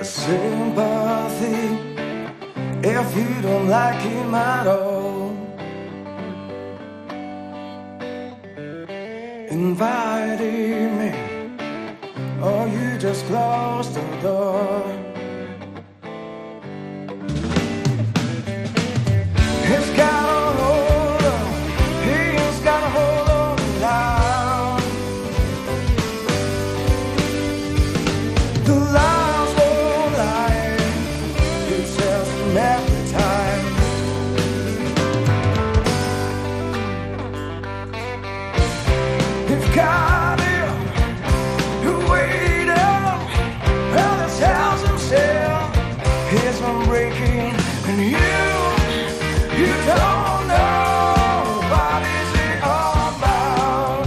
sympathy if you don't like him at all. Inviting me, or you just close the door. He's got a hold on, he's got a hold on me now. The lies won't lie, he tells them every time. He's got him, waiting, and he tells himself he's unbreaking, and you don't know what is it all about.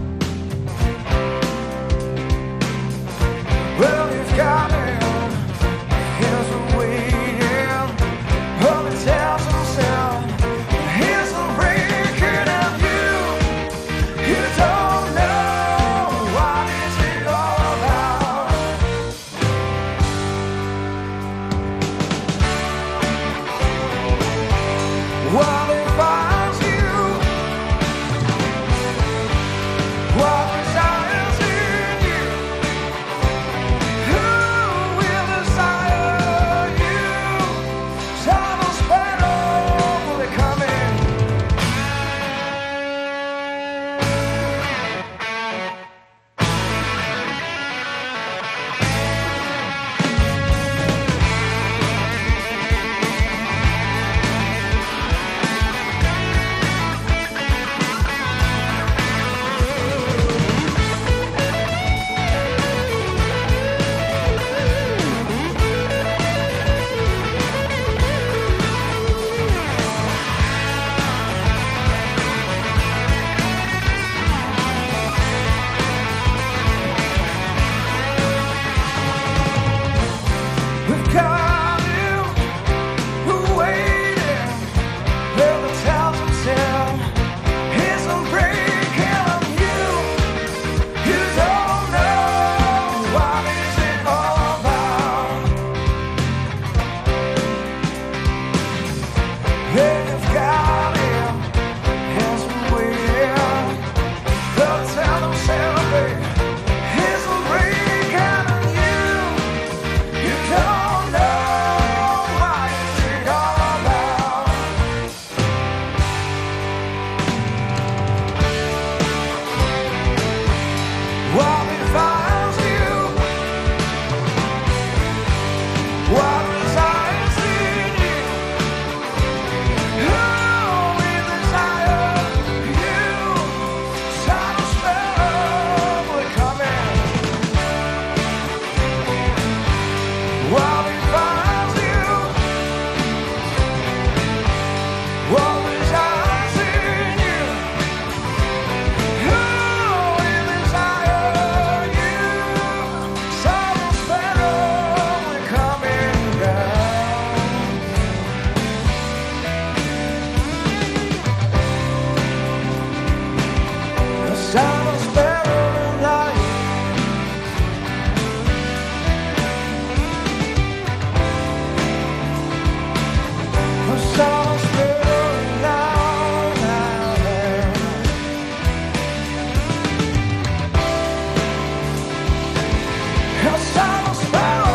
Well, he's got him, he's waiting, and he tells himself he's unbreaking, and you don't know what is it all about. What if I was you? What desires in you? Who will desire you? Shadows better will they come in? We've got him waiting, well, he tells himself he's unbreaking on you. You don't know what is it all about. They've got him, he's waiting, they'll tell himself he's unbreaking on you. You don't know what is it all about. What if I was you? What desires in you? Who will desire you? Shadows better will come in. What if I was you? What desires in you? Who will desire you? Shadows better will come in down. The shadows better than light. The shadows better now, now. The shadows better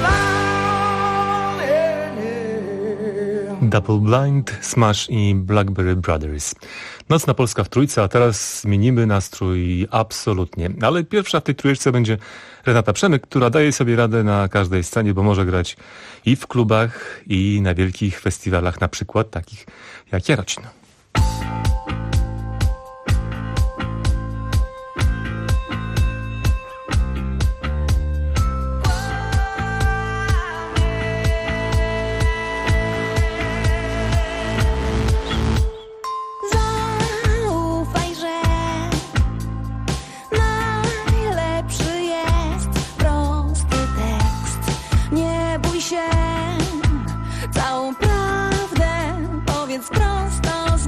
now, Double Blind, Smash i Blackberry Brothers. Nocna Polska w trójce, a teraz zmienimy nastrój absolutnie. Ale pierwsza w tej trójeczce będzie Renata Przemyk, która daje sobie radę na każdej scenie, bo może grać i w klubach, i na wielkich festiwalach, na przykład takich jak Jarocin. Zaufaj, że najlepszy jest prosty tekst. Nie bój się, całą prawdę powiedz prosto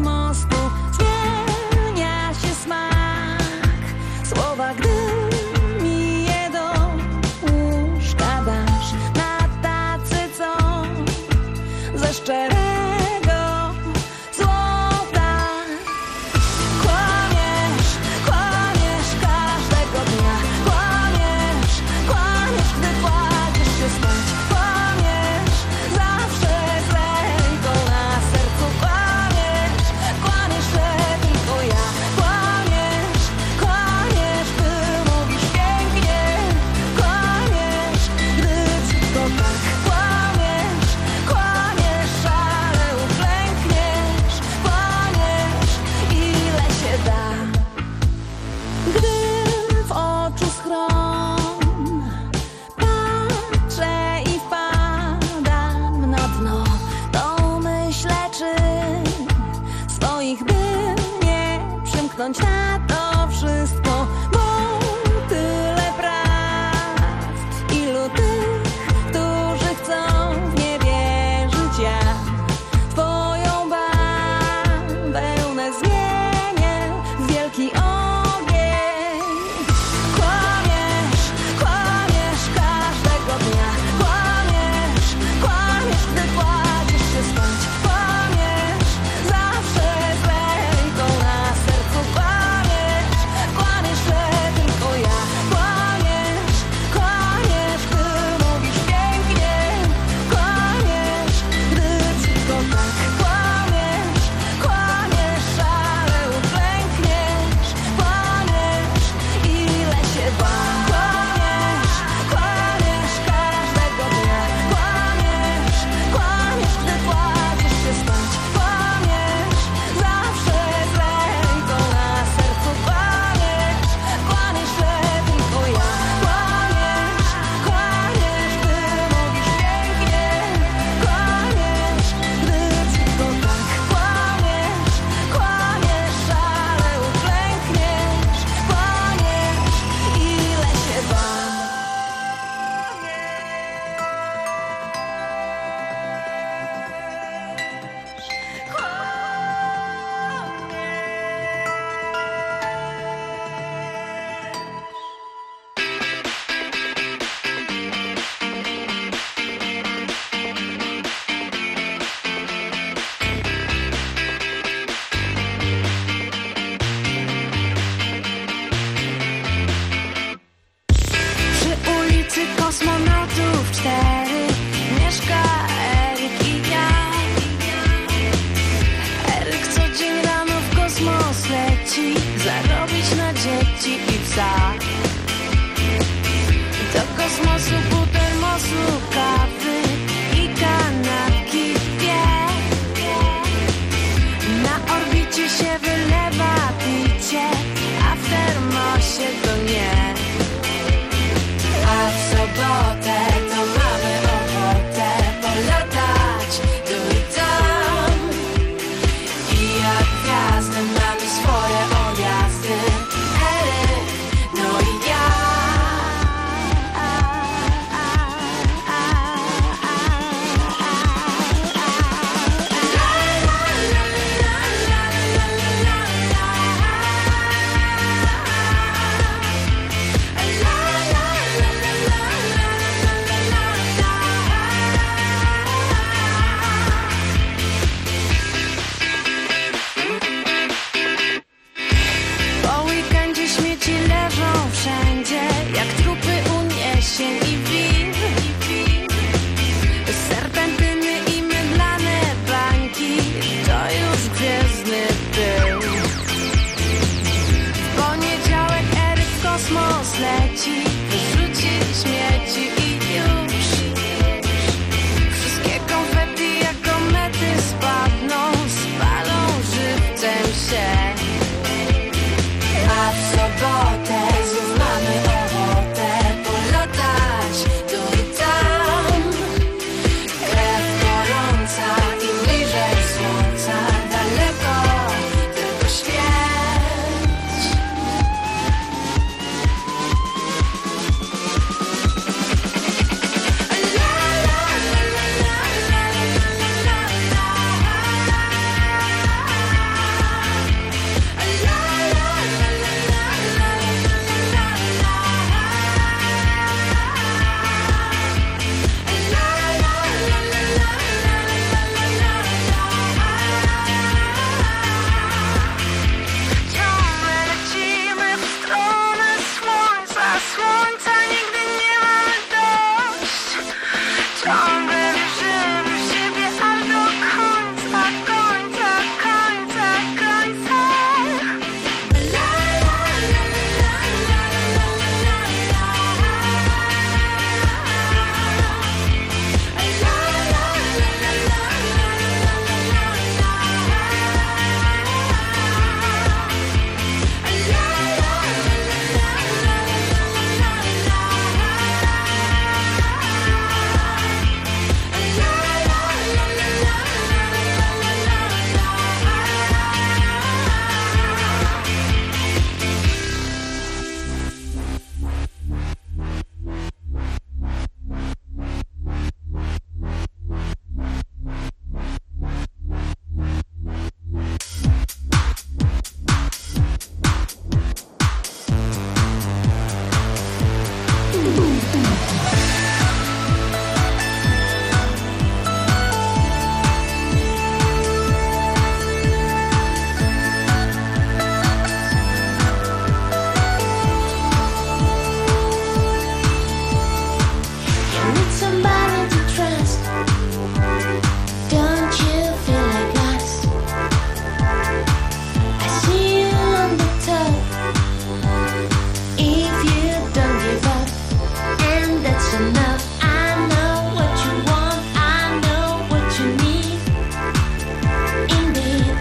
that's enough. I know what you want, I know what you need. Indeed,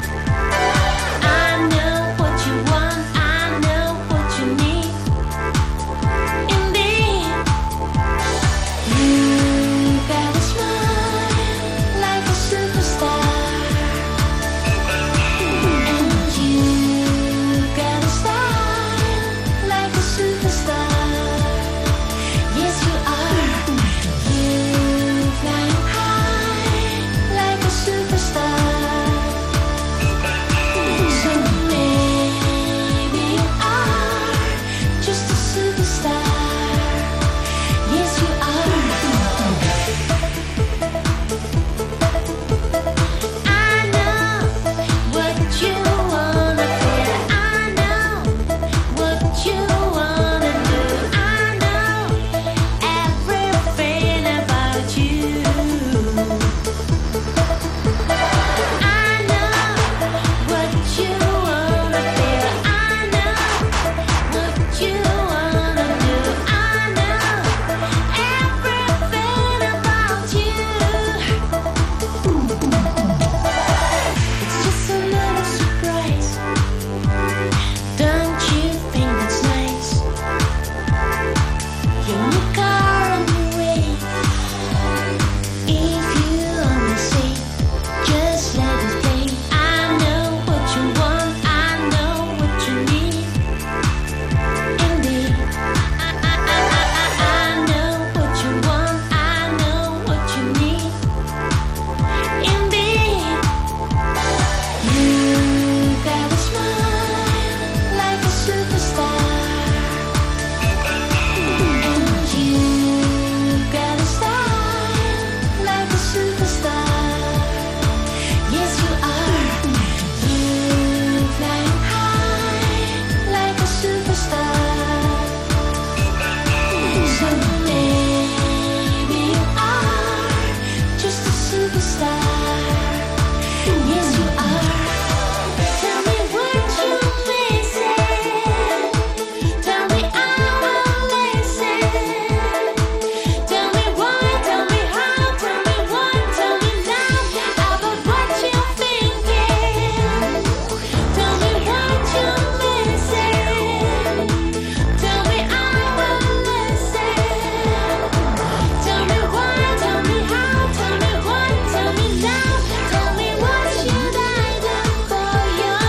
I know what you want, I know what you need. Indeed, you got a smile like a superstar, and you got a style like a superstar. Yes, you are. You flying high like a superstar. So maybe you are just a superstar. Yes, you are. I know what you wanna feel. I know what you wanna do. I know everything about you. I know what you wanna feel. I know what you wanna do. I know everything about you. It's just another surprise. Don't you think that's nice? Your new car on the way. If you only say, just let it play. I know what you want, I know what you need. Indeed, I know what you want, I know what you need. Indeed, you got a smile like a superstar, and you got a style like a superstar. Yes, you are. You flying high like a superstar. So maybe you are just a superstar. Yes, you are. Tell me what you're missing. Tell me I will listen. Tell me why, tell me how, tell me what, tell me now about what you're thinking. Tell me what you're missing. Tell me I will listen. Tell me why, tell me how, tell me what, tell me now. Tell me what should I do for you?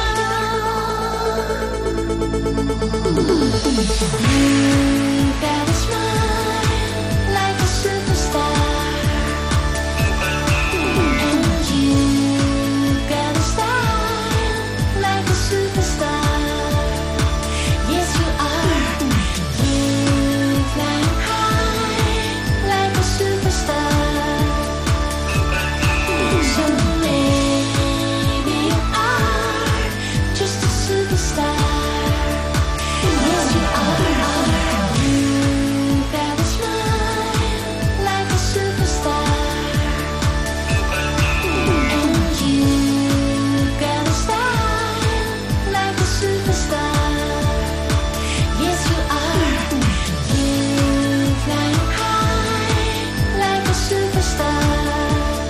You got a smile like a superstar, and you got a style like a superstar. Yes, you are. You flying high like a superstar. So maybe you are just a superstar. Yes, you are. You got a smile like a superstar, and you got a style like a superstar. Yes, you are. You flying high like a superstar.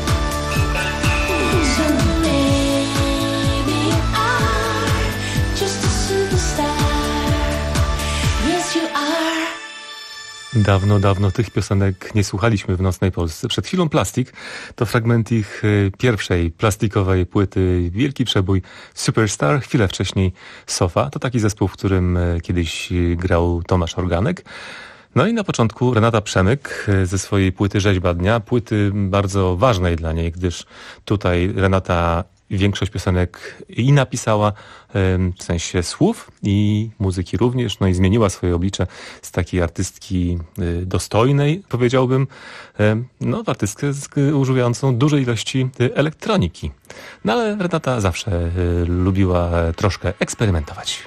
So maybe you are just a superstar. Yes, you are. Dawno, dawno tych piosenek nie słuchaliśmy w Nocnej Polsce. Przed chwilą Plastik to fragment ich pierwszej plastikowej płyty Wielki Przebój Superstar, chwilę wcześniej Sofa. To taki zespół, w którym kiedyś grał Tomasz Organek. No i na początku Renata Przemyk ze swojej płyty Rzeźba Dnia, płyty bardzo ważnej dla niej, gdyż tutaj Renata większość piosenek i napisała, w sensie słów i muzyki również, no i zmieniła swoje oblicze z takiej artystki dostojnej, powiedziałbym, no w artystkę używającą dużej ilości elektroniki. No ale Renata zawsze lubiła troszkę eksperymentować.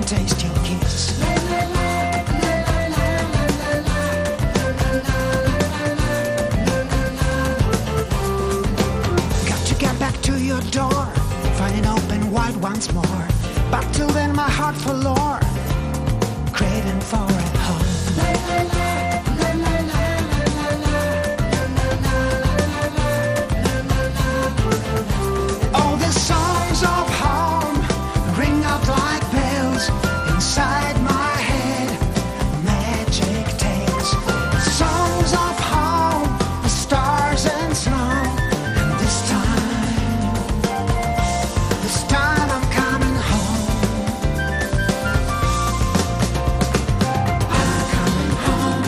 taste your kiss. Got to get back to your door, find it open wide once more. But till then my heart forlore, craving for a home. All the songs of home ring out like bells inside my head, magic tales. Songs of home, the stars and snow. And this time I'm coming home. I'm coming home.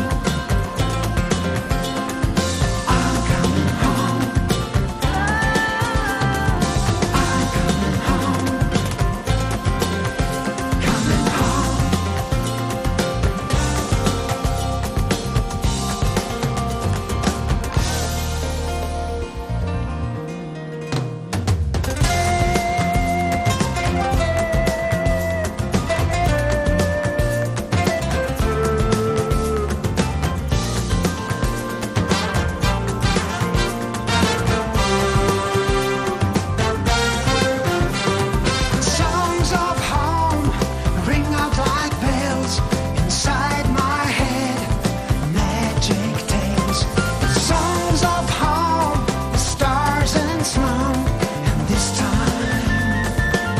I'm coming home. I'm coming home. Coming home. Songs of home ring out like bells inside my head, magic tales. Songs of home, the stars and snow. And this time,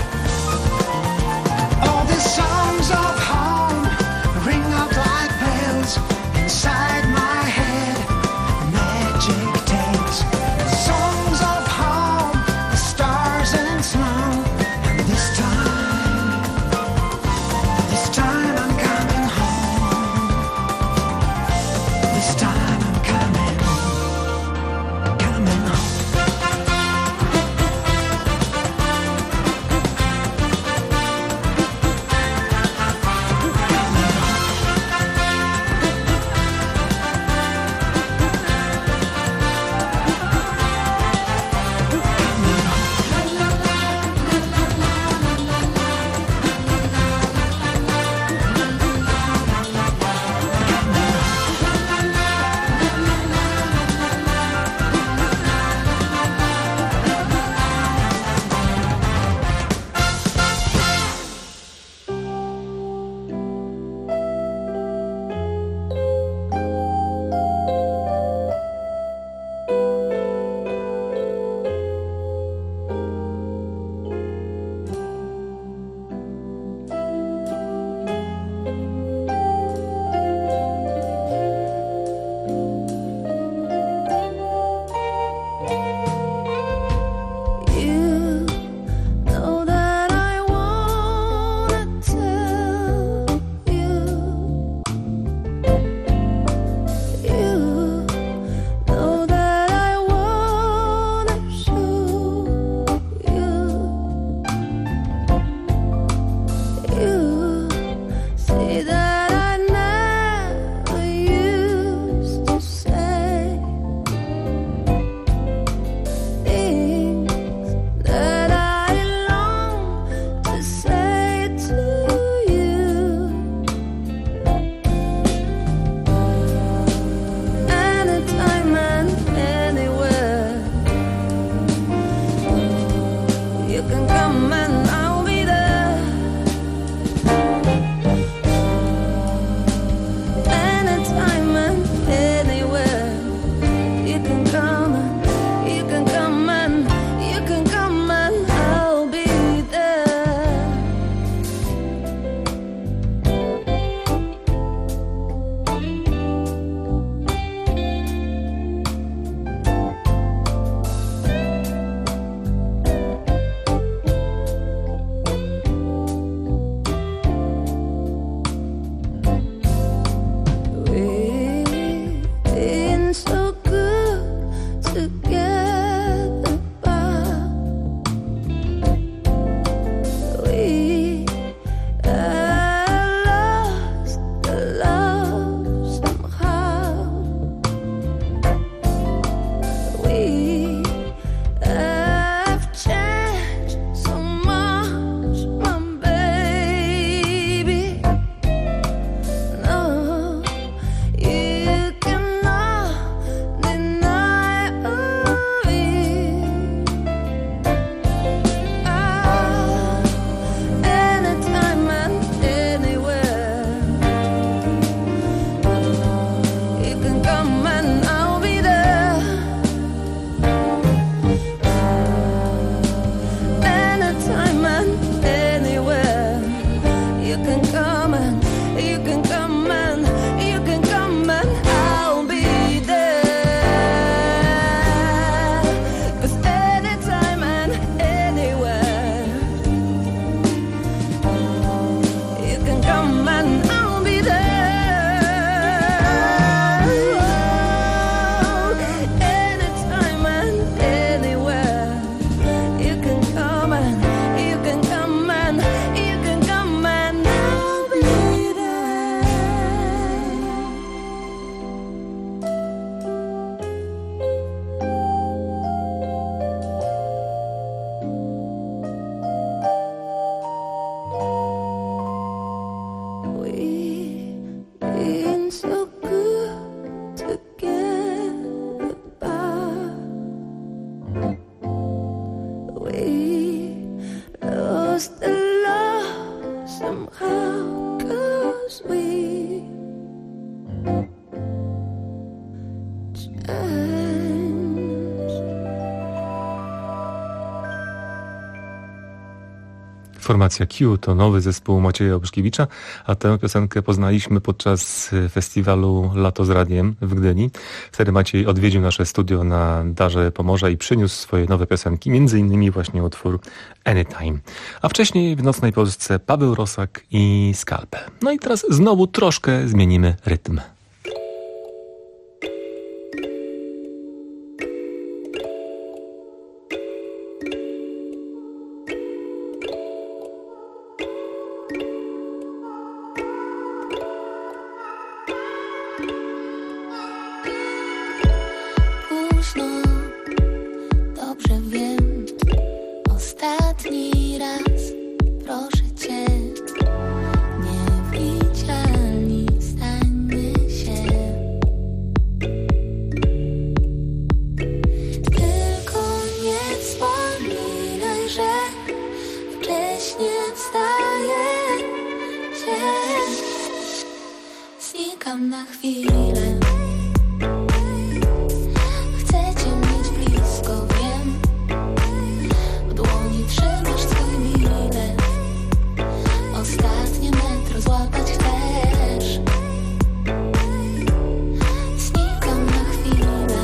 all the songs of home ring out like bells inside my head, magic tales. Songs of home, the stars and snow. And this time I'm coming come and you can come and you can come and I'll be there. 'Cause anytime and anywhere you can come and I'll be there. Anytime and anywhere you can come and you can come and you can come and I'll be there. We've been so good together, but we lost the love somehow, 'cause we changed. Formacja Q to nowy zespół Macieja Obrzkiewicza, a tę piosenkę poznaliśmy podczas festiwalu Lato z Radiem w Gdyni. Wtedy Maciej odwiedził nasze studio na Darze Pomorza i przyniósł swoje nowe piosenki, między innymi właśnie utwór Anytime. A wcześniej w Nocnej Polsce Paweł Rosak i Skalpel. No i teraz znowu troszkę zmienimy rytm. Późno, dobrze wiem, ostatni raz, proszę cię, niewidzialni stańmy się. Tylko nie wspominaj, że wcześnie wstaję się, znikam na chwilę. Chcecie mieć blisko, wiem. W dłoni trzymasz swój bilet. Ostatnie metro złapać chcesz. Znikam na chwilę.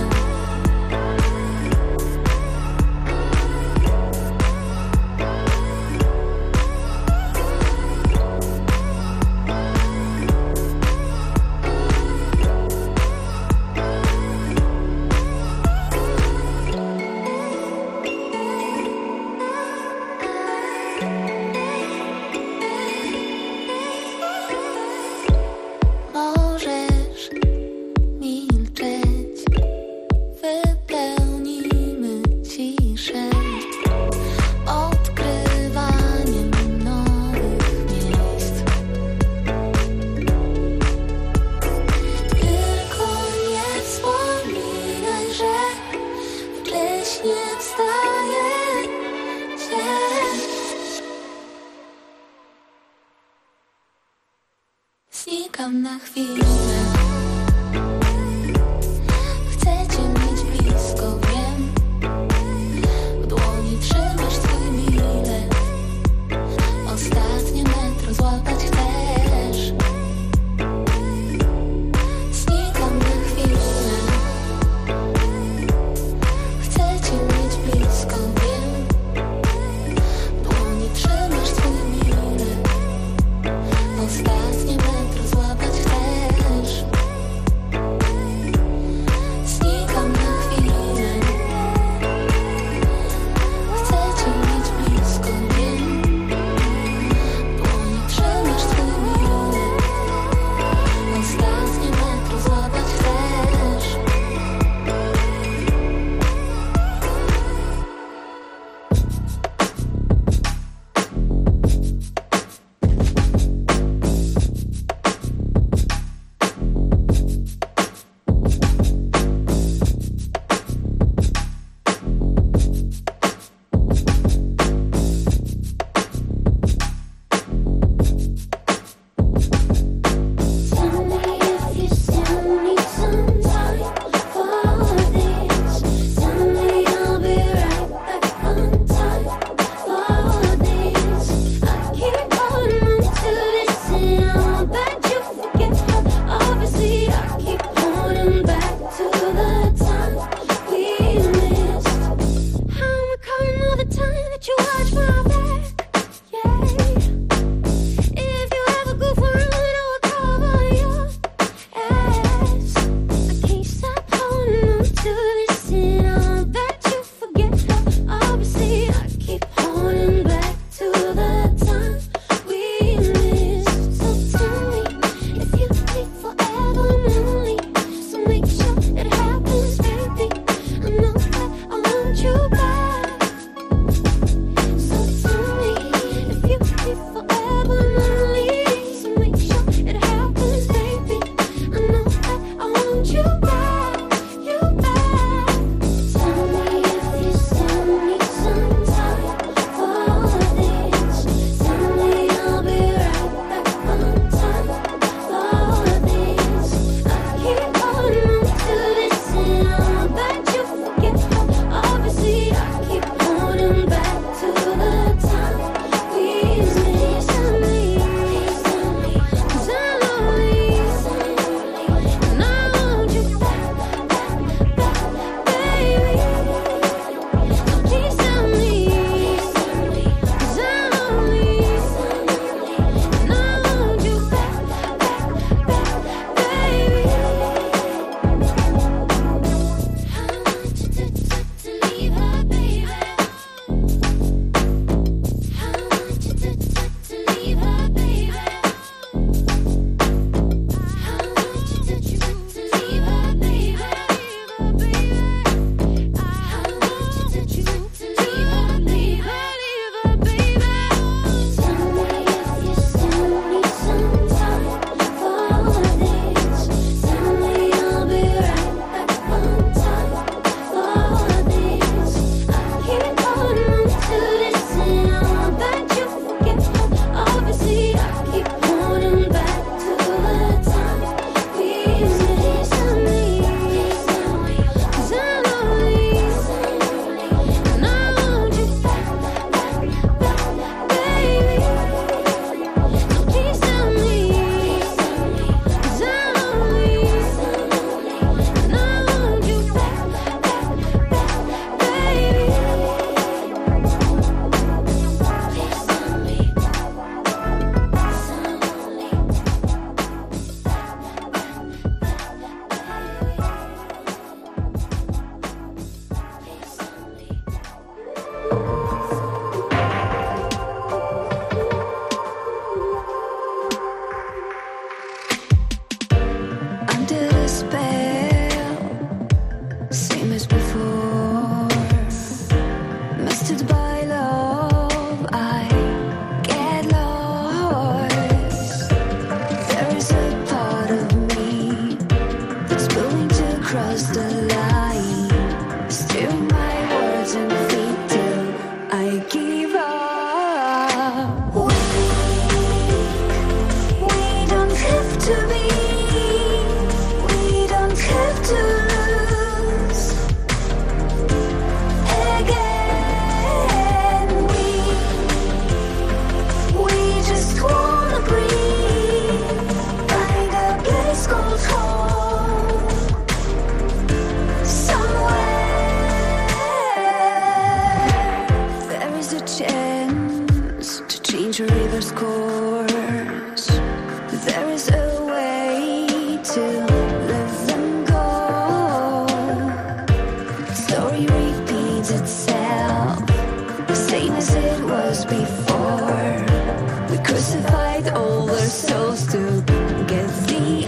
Możesz milczeć, wypełnimy ciszę odkrywaniem nowych miejsc. Tylko nie wspominaj, że wcześnie wstaję się. Znikam na chwilę. Chcecie mieć blisko, wiem. W dłoni trzymasz swój bilet. Ostatnie metro złapać chcesz. Znikam na chwilę. Chcecie mieć blisko, wiem. W dłoni trzymasz swój bilet. Ostatnie metro złapać chcesz. There is a way to let them go. Story repeats itself, same as it was before. We crucified all our souls to get the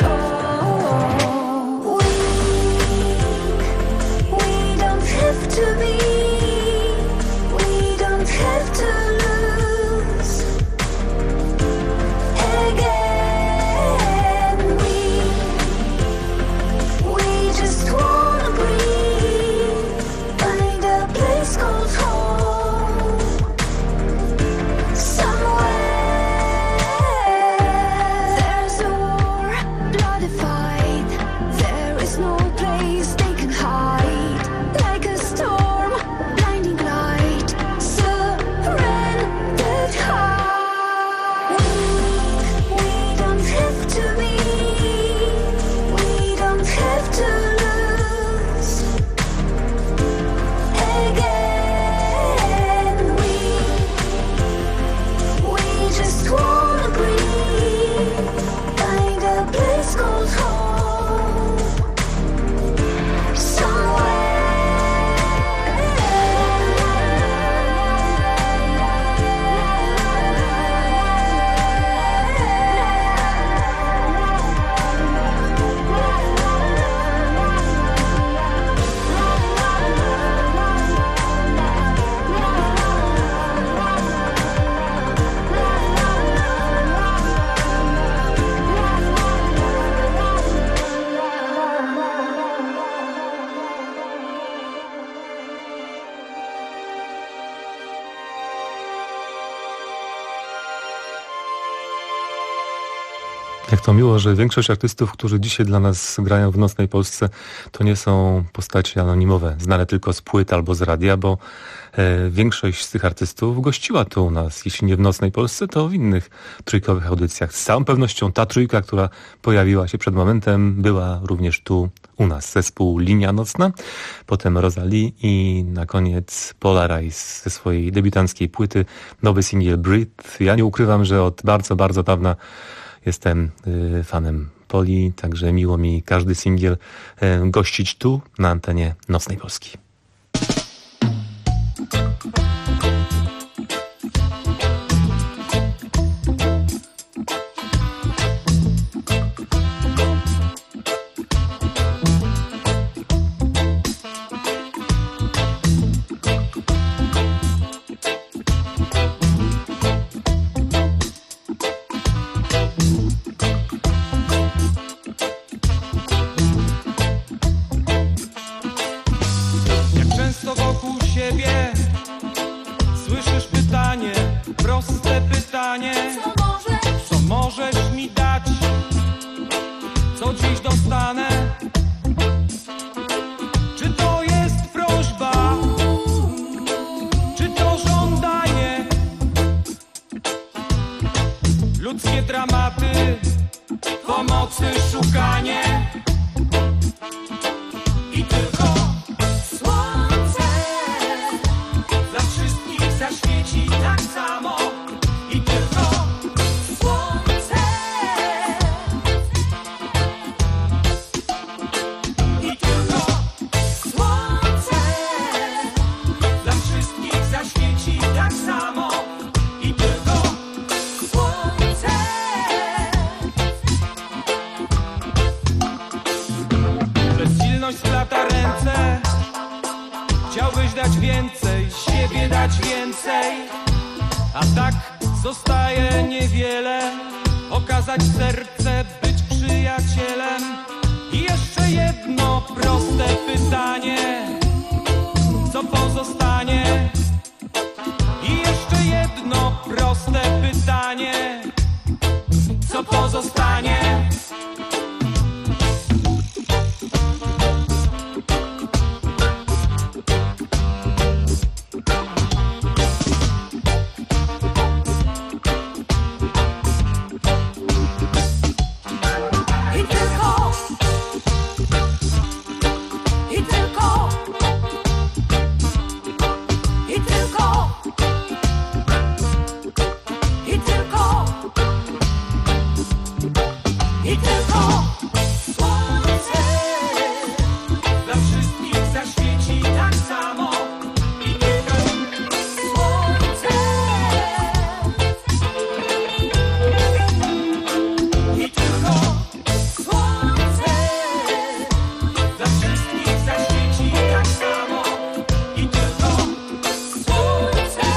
we don't have to be, we don't have to lose again. We just wanna breathe, find a place called home, somewhere. There's a war, bloody fight. There is no place they can hide. Like a storm, blinding light, surrendered heart. We don't have to be, we don't have to lose again. We just wanna breathe, find a place called home, Jak to miło, że większość artystów, którzy dzisiaj dla nas grają w Nocnej Polsce, to nie są postaci anonimowe, znane tylko z płyt albo z radia, bo większość z tych artystów gościła tu u nas. Jeśli nie w Nocnej Polsce, to w innych trójkowych audycjach. Z całą pewnością ta trójka, która pojawiła się przed momentem, była również tu u nas. Zespół Linia Nocna, potem Rosalie i na koniec Polarize ze swojej debiutanckiej płyty, nowy singiel Breathe. Ja nie ukrywam, że od bardzo, bardzo dawna jestem fanem Poli, także miło mi każdy singiel gościć tu na antenie Nocnej Polski. Co możesz mi dać? Co dziś dostanę? Czy to jest prośba? Czy to żądanie? Ludzkie dramaty, pomocy szukanie. I tylko słońce dla wszystkich zaświeci tak samo. I tylko słońce. I tylko słońce dla wszystkich zaświeci tak samo. I tylko słońce. Bezsilność splata ręce. Chciałbyś dać więcej, siebie dać więcej. A tak zostaje niewiele. Okazać serce, być przyjacielem. I jeszcze jedno proste pytanie. Co pozostanie? I jeszcze jedno proste pytanie. Co pozostanie? I tylko słońce dla wszystkich zaświeci tak samo. I tylko słońce. I tylko słońce dla wszystkich zaświeci tak samo. I tylko słońce.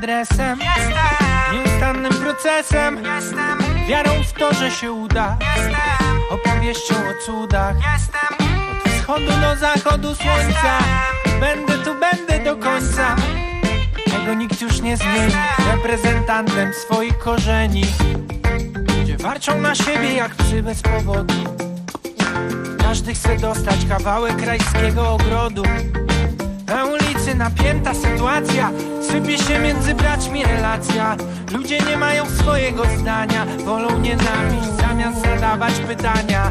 adresem. Nieustannym procesem. Wiarą w to, że się uda. Opowieścią o cudach. Od wschodu do zachodu słońca. Będę tu, będę do końca. Tego nikt już nie zmieni. Reprezentantem swoich korzeni. Ludzie warczą na siebie jak psy bez powodu. Każdy chce dostać kawałek rajskiego ogrodu. Na ulicy napięta sytuacja. Sypie się między braćmi relacja. Ludzie nie mają swojego zdania. Wolą nienawiść zamiast zadawać pytania.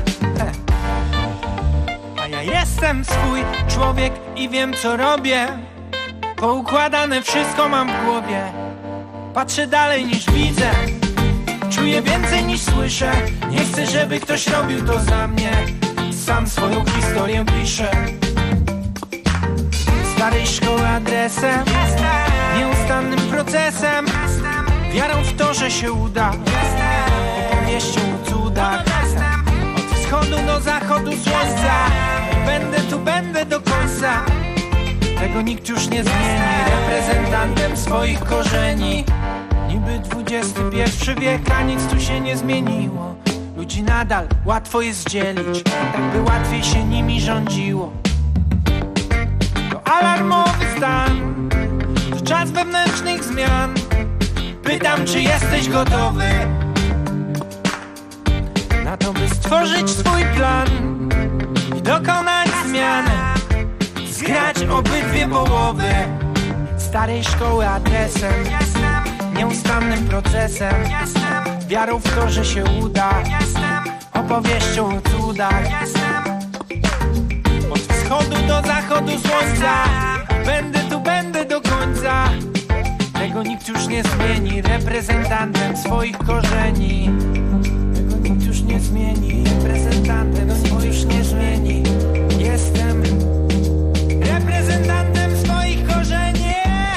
A ja jestem swój człowiek i wiem co robię. Poukładane wszystko mam w głowie. Patrzę dalej niż widzę. Czuję więcej niż słyszę. Nie chcę, żeby ktoś robił to za mnie. Sam swoją historię piszę. Starej szkoły adresem. Nieustannym procesem. Wiarą w to, że się uda. Opowieścią o cudach. Od wschodu do zachodu słońca. Będę tu, będę do końca. Tego nikt już nie zmieni. Reprezentantem swoich korzeni. Niby XXI wiek, a nic tu się nie zmieniło. Ludzi nadal łatwo jest dzielić, tak by łatwiej się nimi rządziło. To alarmowy stan, to czas wewnętrznych zmian. Pytam, czy jesteś gotowy na to, by stworzyć swój plan i dokonać zmiany. Zgrać obydwie połowy starej szkoły adresem. Nieustannym procesem. Wiarą w to, że się uda. Opowieścią o cudach. Od wschodu do zachodu słońca. Będę tu, będę do końca. Tego nikt już nie zmieni. Reprezentantem swoich korzeni. Tego nikt już nie zmieni. Reprezentantem swoich nie zmieni. Jestem reprezentantem swoich korzeni.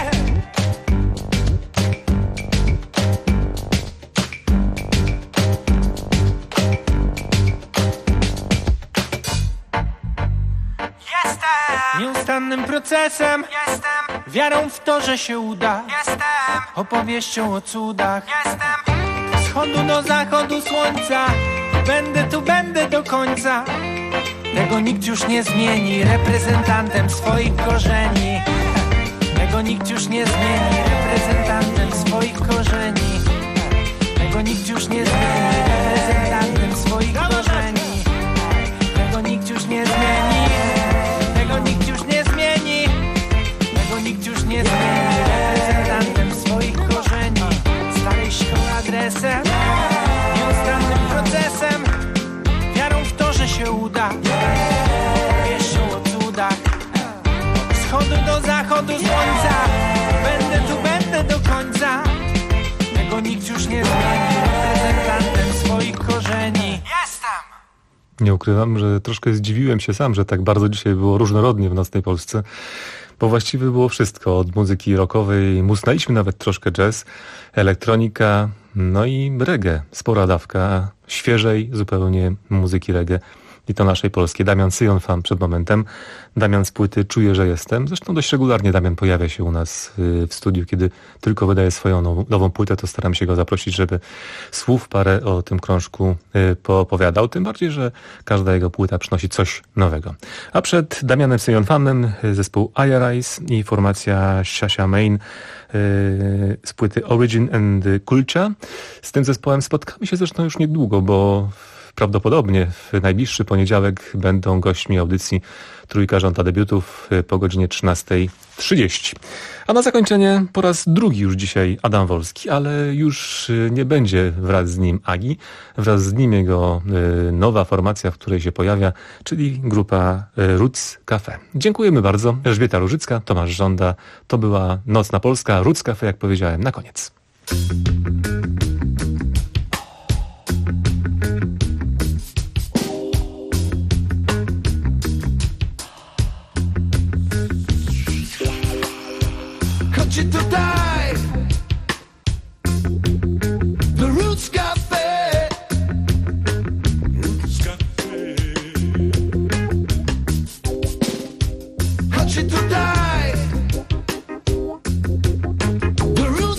Nieustannym procesem. Wiarą w to, że się uda. Opowieścią o cudach. Z wschodu do zachodu słońca. Będę tu, będę do końca. Tego nikt już nie zmieni. Reprezentantem swoich korzeni. Tego nikt już nie zmieni. Reprezentantem swoich korzeni. Tego nikt już nie zmieni. Reprezentantem swoich korzeni. Tego nikt już nie zmieni. Tego nikt już nie zmieni. Tego nikt już nie zmieni. Reprezentantem swoich korzeni. Starej szkoły adresem. Nieustannym procesem. Wiarą w to, że się uda. Opowieścią o cudach. Od wschodu do zachodu słońca. Będę tu, będę do końca. Tego nikt już nie zmieni. Reprezentantem swoich korzeni. Jestem! Nie ukrywam, że troszkę zdziwiłem się sam, że tak bardzo dzisiaj było różnorodnie w Nocnej Polsce, bo właściwie było wszystko. Od muzyki rockowej musnęliśmy nawet troszkę jazz, elektronika, no i reggae. Spora dawka świeżej zupełnie muzyki reggae. I to naszej polskiej. Damian Syjonfan przed momentem. Damian z płyty Czuję, że jestem. Zresztą dość regularnie Damian pojawia się u nas w studiu. Kiedy tylko wydaje swoją nową płytę, to staram się go zaprosić, żeby słów parę o tym krążku poopowiadał. Tym bardziej, że każda jego płyta przynosi coś nowego. A przed Damianem Syjonfanem zespół IRIs i formacja Shasha Main z płyty Origin and Culture. Z tym zespołem spotkamy się zresztą już niedługo, bo prawdopodobnie w najbliższy poniedziałek będą gośćmi audycji Trójka Żąda Debiutów po godzinie 13:30. A na zakończenie po raz drugi już dzisiaj Adam Wolski, ale już nie będzie wraz z nim Agi, wraz z nim jego nowa formacja, w której się pojawia, czyli grupa Roots Cafe. Dziękujemy bardzo. Elżbieta Różycka, Tomasz Żąda. To była Nocna Polska. Roots Cafe, jak powiedziałem, na koniec. Chodźcie tutaj, The Roots Cafe. Chodźcie tutaj, The Roots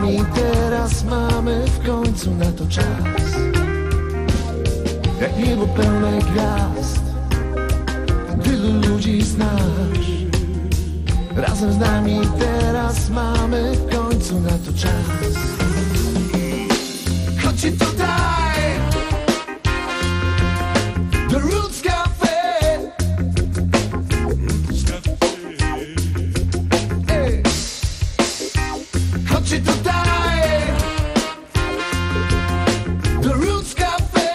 nami, teraz mamy w końcu na to czas. Jak niebo pełne gwiazd, tylu ludzi znasz. Razem z nami, teraz mamy w końcu na to czas. Chodźcie tutaj, The Roots Cafe. Ej. Chodźcie tutaj, The Roots Cafe.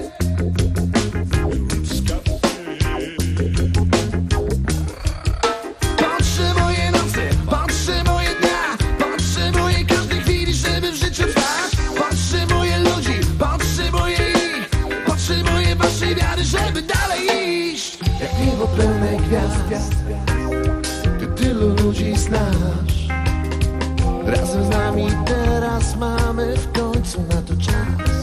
Potrzebuję nocy, potrzebuję dnia, potrzebuję każdej chwili, żeby w życiu trwać. Potrzebuję ludzi, potrzebuję ich, potrzebuję waszej wiary, żeby dalej iść. Jak niebo pełne gwiazd, ty tylu ludzi znasz. Razem z nami teraz mamy w końcu na to czas.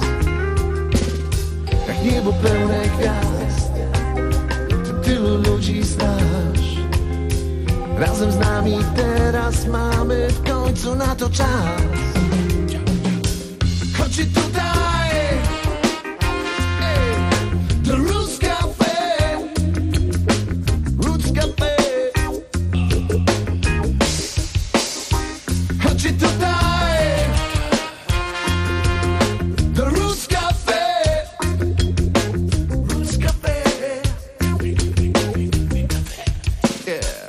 Jak niebo pełne gwiazd, ty tylu ludzi znasz. Razem z nami teraz mamy w końcu na to czas. Chodźcie tutaj, ej, The Roots Cafe, Roots Cafe. Chodźcie tutaj, The Roots Cafe, Roots Cafe. Yeah.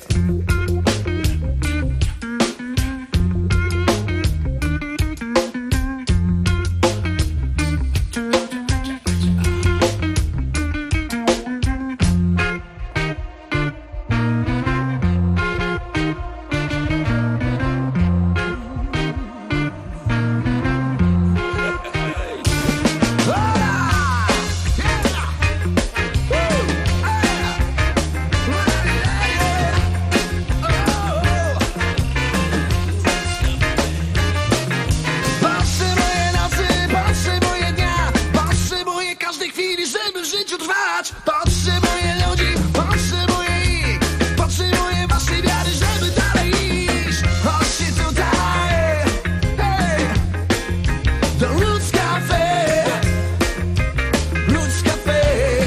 Potrzebuję nocy, potrzebuję dnia, potrzebuję każdej chwili, żeby w życiu trwać. Potrzebuję ludzi, potrzebuję ich, potrzebuję waszej wiary, żeby dalej iść. Chodźcie tutaj, hej, The Roots Cafe, Roots Cafe.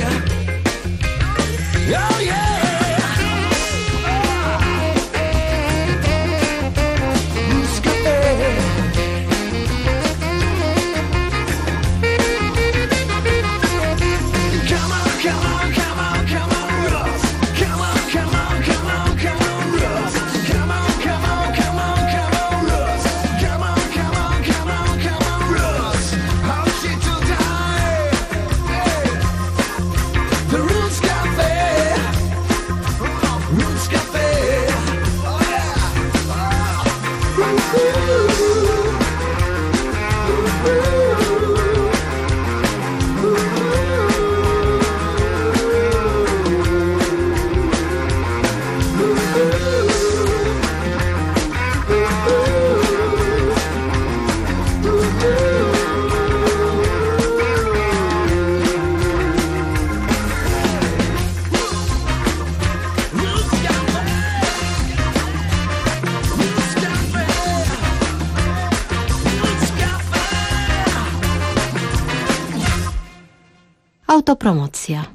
Oh yeah, Roots Cafe. Come on, come on, come on, come on, Ross. Come on, come on, come on, come on, Ross. Come on, come on, come on, come on, Ross. Come on, come on, come on, come on, Ross. Chodźcie tutaj, hey. The Roots Cafe, Roots Cafe. Oh yeah. Roots Cafe, Roots Cafe, Roots Cafe. Autopromocja.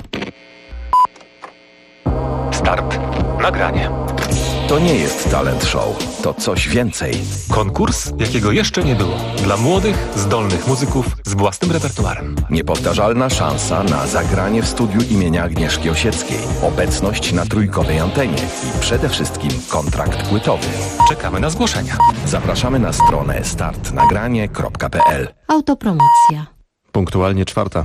Start. Nagranie. To nie jest talent show, to coś więcej. Konkurs, jakiego jeszcze nie było. Dla młodych, zdolnych muzyków z własnym repertuarem. Niepowtarzalna szansa na zagranie w studiu imienia Agnieszki Osieckiej, obecność na trójkowej antenie i przede wszystkim kontrakt płytowy. Czekamy na zgłoszenia. Zapraszamy na stronę startnagranie.pl. Autopromocja. Punktualnie 4.